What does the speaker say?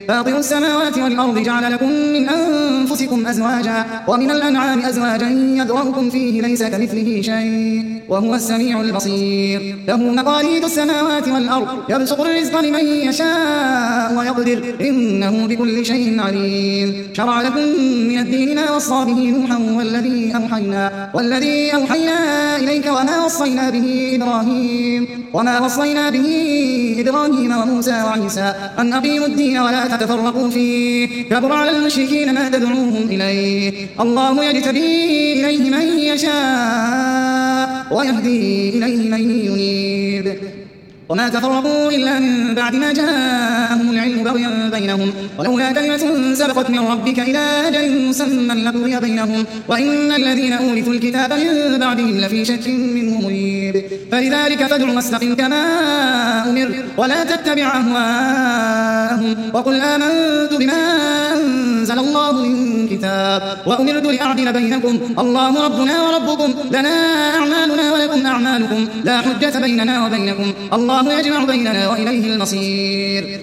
فاطر السماوات والأرض جعل لكم من أنفسكم أزواجا ومن الأنعام أزواجا يذرأكم فيه ليس كمثله شيء وهو السميع البصير. له مقاليد السماوات والأرض يبسط الرزق لمن يشاء ويقدر إنه بكل شيء عليم. شرع لكم من الدين ما وصى به نوحا والذي أوحينا إليك وما وصينا به إبراهيم وموسى وعيسى أن أقيموا الدين ولا تتفرقوا فيه كبر على المشركين ما تدعوهم إليه الله يجتبي إليه من يشاء ويهدي إليه من ينيب وما تفرقوا إلا من بعد ما جاءهم العلم بغيا بينهم ولولا كلمة سبقت من ربك إلى أجل مسمى لقضي بينهم وإن الذين أورثوا الكتاب من بعدهم لفي شك منه مريب. فلذلك فادع واستقم كما أمر ولا تتبع أهواءهم وقل آمنت بما أنزل الله من كتاب وأمرت لأعدل بينكم الله ربنا وربكم لنا أعمالنا ولكم أعمالكم لا حجة بيننا وبينكم الله يجمع بيننا وإليه المصير.